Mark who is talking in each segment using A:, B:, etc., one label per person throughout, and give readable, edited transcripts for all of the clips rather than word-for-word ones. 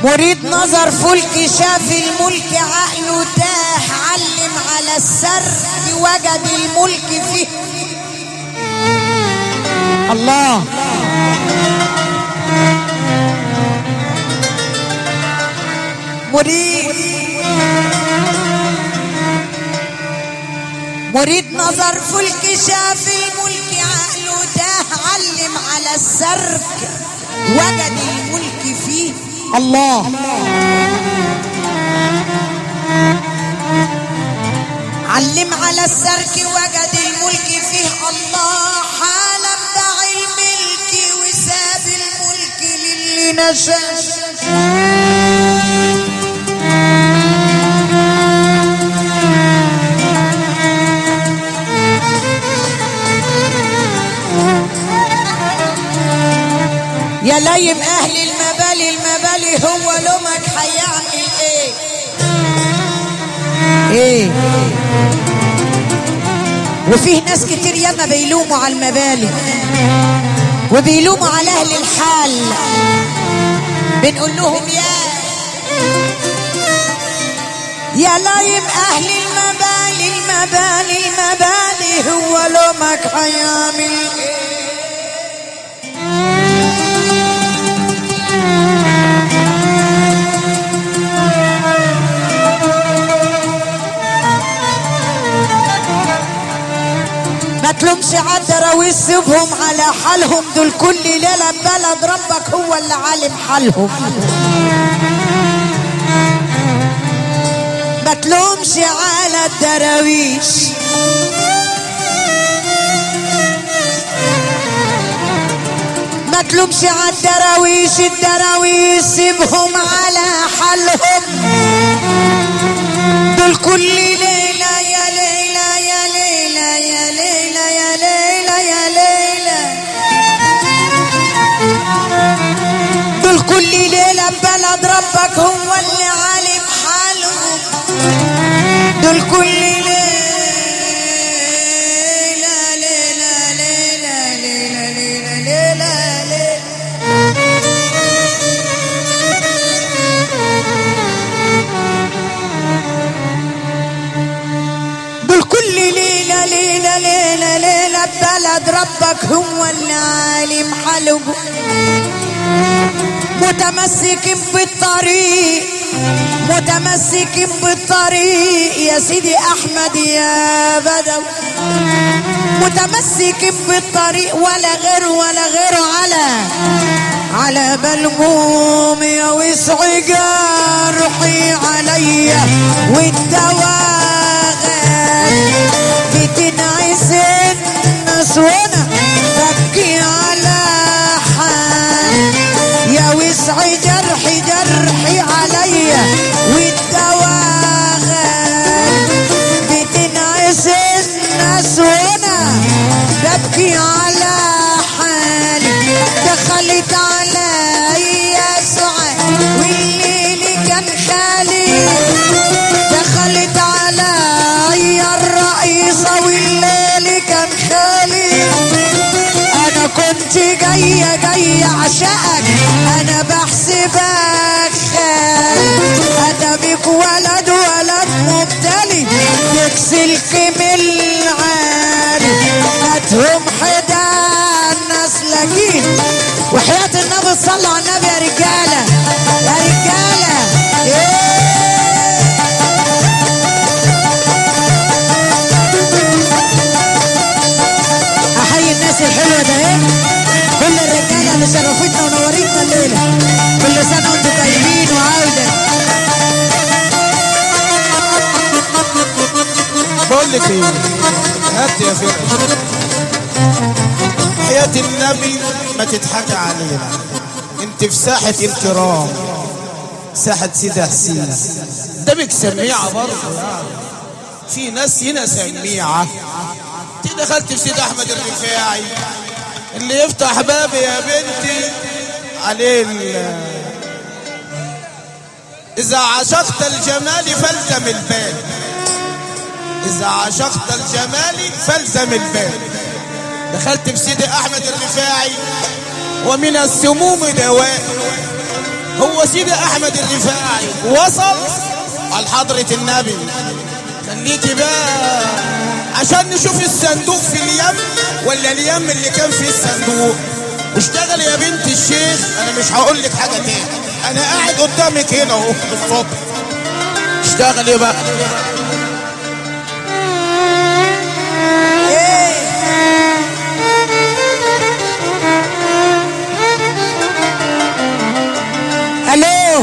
A: مريد نظر فلك شاف الملك عقله تاه علم على السرد وجد الملك فيه الله. مريد نظر فلك شاف الملك عقله تاه علم على السرد وجد الملك فيه الله. علم على السرك وجد الملك فيه الله. حالم دع الملك وساب الملك للي نشاش. يا لايم اهل المبالي هو لومك هيعمل ايه وفيه ناس كتير ياما بيلوموا على المبالي وبيلوموا على اهل الحال. بنقول لهم يا لايم اهل المبالي هو لومك هيعمل ايه. ما تلومش عالدراويش سيبهم على حالهم دول كل ليلة بلد ربك هو اللي عالم حالهم. ما تلومش على الدراويش ما تلومش عالدراويش الدراويش سيبهم على حالهم دول كل ليلة يا ليلة يا ليلة يا ليلة يا ليلة يا ليلة دول كل ليلة بلد ربك هو اللي عالم حالهم دول كل ليلة ليلة ليلة ليلة ليلة ليلة ليلة دول كل ليلة ليلة ليلة ليلة بلد ربك هو اللي عالم حالهم. متمسك بالطريق يا سيدي احمد يا بدو. متمسك بالطريق ولا غير على ملموم يا وسع جرحي عليا والدواء بتنعس الناس وانا ببكي على حال يا وسع جرحي عليا والدواء بتنعس الناس وانا ببكي على حالي. دخلت عليا سعاد والليل كان خالي دخلت عليا الرئيسة والليل كان خالي. انا كنت جاية عشقك انا بحسبك خالي ادمك ولد مبتلي يكسلك من العالي هاتهم حدا الناس لاقين وحياة النبي صلى على النبي يا رجالة يا رجالة احيي الناس الحلوة ده كل الرجالة اللي شرفتنا ونورتنا الليلة كل سنة وانتم طيبين وعودة.
B: بقول لك ايه هات يا فرقة حياة النبي ما تضحك علينا. انت في ساحة الكرام ساحة سيدة حسين دمك سميعة برضه في ناس هنا سميعة. انت دخلت في سيد احمد الرفاعي اللي يفتح بابي يا بنتي عليه اذا عشقت الجمال فالزم الباب اذا عشقت الجمال فالزم الباب. دخلت في سيدي احمد الرفاعي ومن السموم دواء هو سيدي احمد الرفاعي وصل لحضرة النبي. خليكي بقى عشان نشوف الصندوق في اليم ولا اليم اللي كان فيه الصندوق. اشتغل يا بنت الشيخ، انا مش هقول لك حاجه تاني، انا قاعد قدامك هنا اهو بالصبح. اشتغلي بقى.
A: الو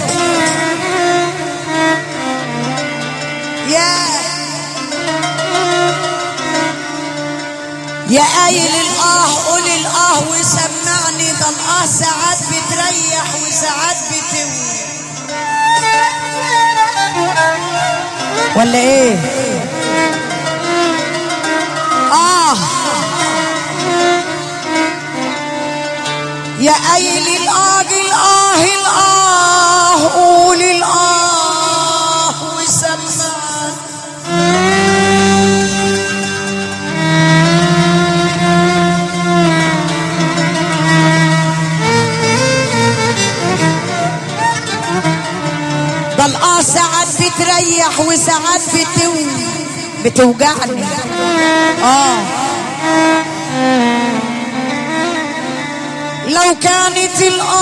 A: يا قايل الاه قول الاه وسمعني. ده الاه ساعات بتريح وساعات بتوي ولا ايه؟ يا قايل الاه الاه الاه قول الاه وسمعني. ده الاه ساعات بتريح وساعات بتوجعني. لو كانت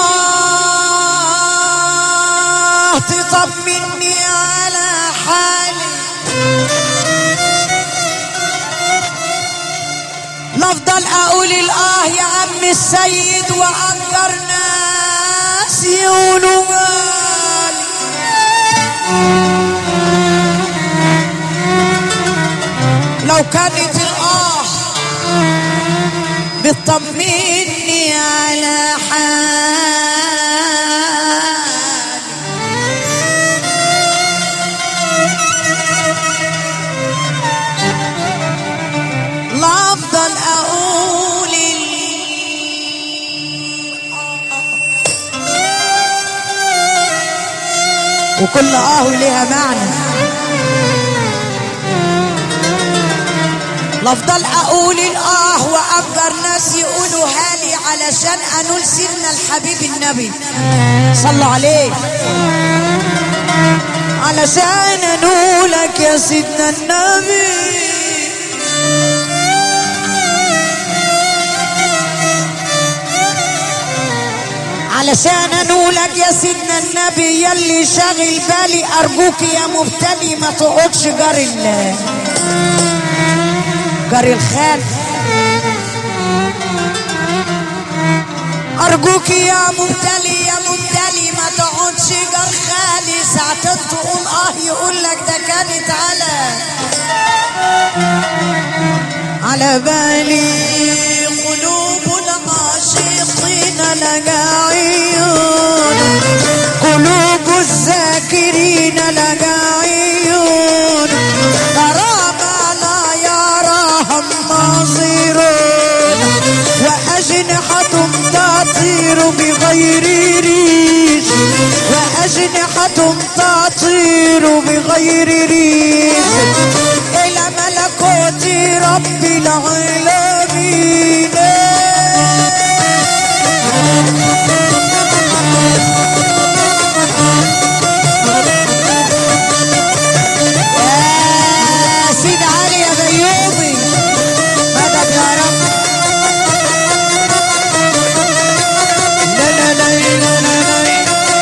A: الآه تطمني على حالي لافضل اقول الآه يا عم السيد واكتر ناس يقولوا مالي. لو كانت الآه بتطمني على حالي لا افضل اقول وكل لها معنى. لافضل اقول الاه وافضل ناس يقولوا هالي علشان انول سيدنا الحبيب النبي صلوا عليه. علشان انولك يا سيدنا النبي علشان انولك يا سيدنا النبي يلي شاغل بالي. ارجوك يا مبتلي ما تقعدش جاري الخال. ارجوك يا مبتلي ما تقعدش جار خالي. ساعتين تقول يقول لك ده كانت على بالي. قلوب العاشقين لقى عيون قلوب الذاكرين لقى عيون غرابة لا يراهم ناظرون وأجنحة تطير بغير ريش وأجنحة تطير بغير ريش إلى ملكوت رب العالمين. يا سيد علي يا بيومي مدد يا رب. لا لا لا لا لا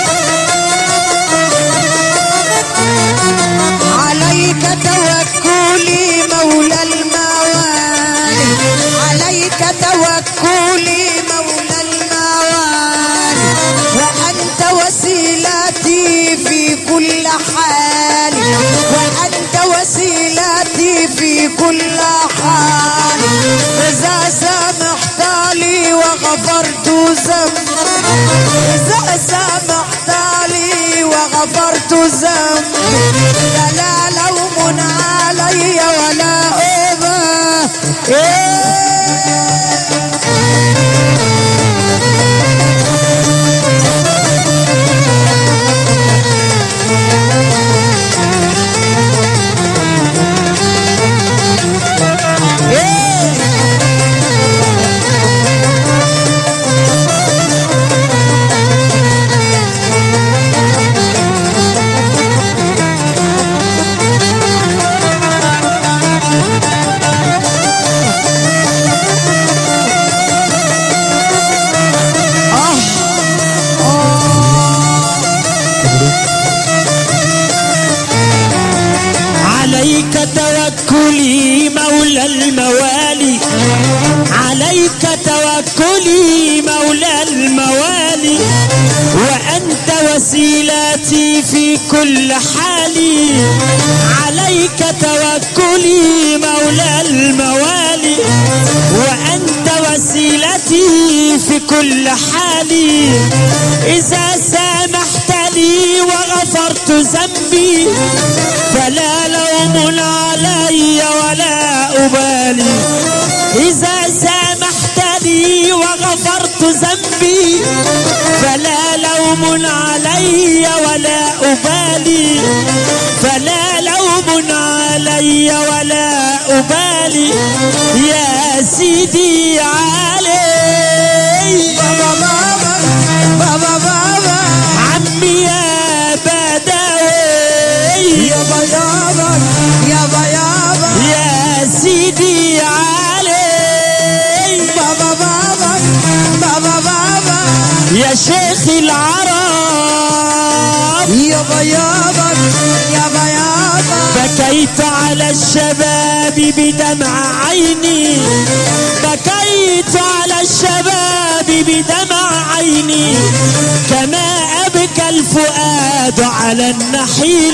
A: عليك توكلي مولى الموالي عليك توكلي مولى الموالي وأنت وسيلتي في كل حال وأنت وسيلتي في كل حال. إذا سمحت لي وغفرت ذنبي إذا سمحت لي وغفرت ذنبي لا لوم علي ولا أبا.
C: توكلي مولى الموالي، عليك توكلي مولى الموالي، وأنت وسيلتي في كل حال. عليك توكلي مولى الموالي، وأنت وسيلتي في كل حال. إذا سامحت لي وغفرت ذنبي فلا لوم علي ولا أبالي. إذا سامحت لي وغفرت ذنبي فلا لوم علي ولا أبالي، فلا لوم علي ولا أبالي. يا سيدي علي
A: بابا بابا بابا
C: عمي يا بدوي،
A: يابا يابا يابا يابا
C: يا سيدي علي
A: بابا بابا بابا بابا
C: يا شيخ العرب.
A: يابا يابا يابا يابا
C: بكيت على الشباب بدمع عيني، بكيت على الشباب بدمع عيني، كما أبكى الفؤاد على النحيل.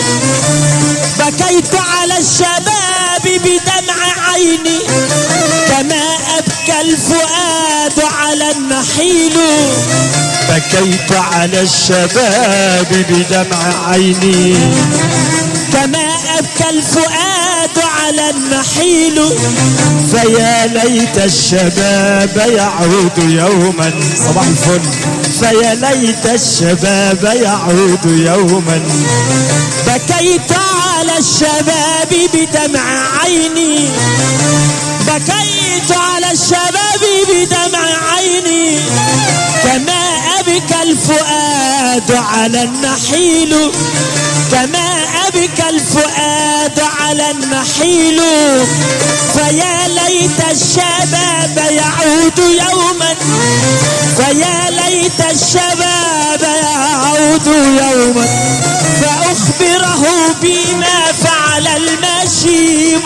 C: بكيت على الشباب بدمع عيني، كما أبكى الفؤاد على النحيل. بكيت على الشباب بدمع عيني، كما أبكى الفؤاد على النحيل. فيا ليت الشباب يعود يوما، صباح الفل، فيا ليت الشباب يعود يوما. بكيت على الشباب بدمع عيني، بكيت على الشباب بدمع عيني، كما أبكى الفؤاد على النحيل، كما أبكى الفؤاد على النحيل. فيا ليت الشباب يعود يوما، فيا ليت الشباب يعود يوما، فأخبره بما فعل المشيب.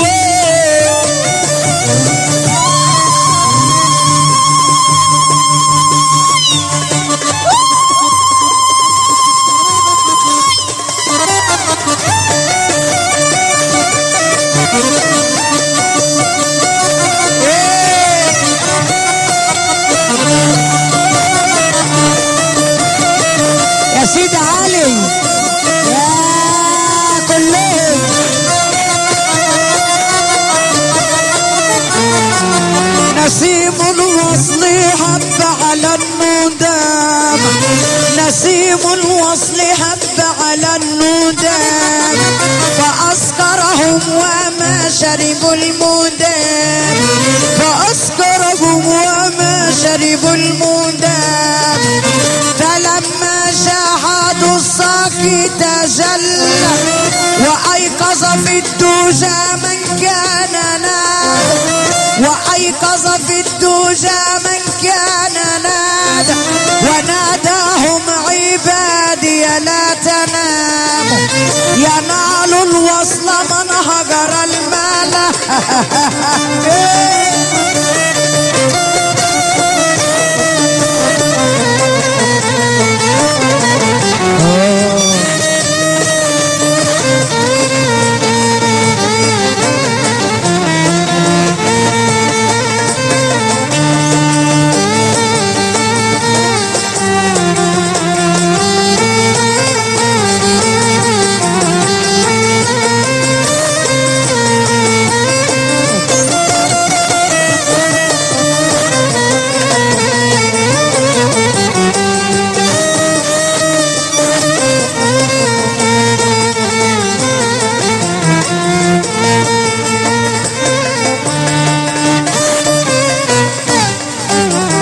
A: يا سيدي علي يا كلهم نسيم الوصل هب على الندام، نسيم الوصل هب على الندام، فأسكرهم وما شربوا المدام، فأسكرهم وما شربوا المدام. فلما شاهدوا الصاكي تجلى، وأيقظ في الدجى من كان ناد، وأيقظ في الدجى من كان ناد، وناداهم عبادي لا تناموا، ينال الوصل من هجر المال.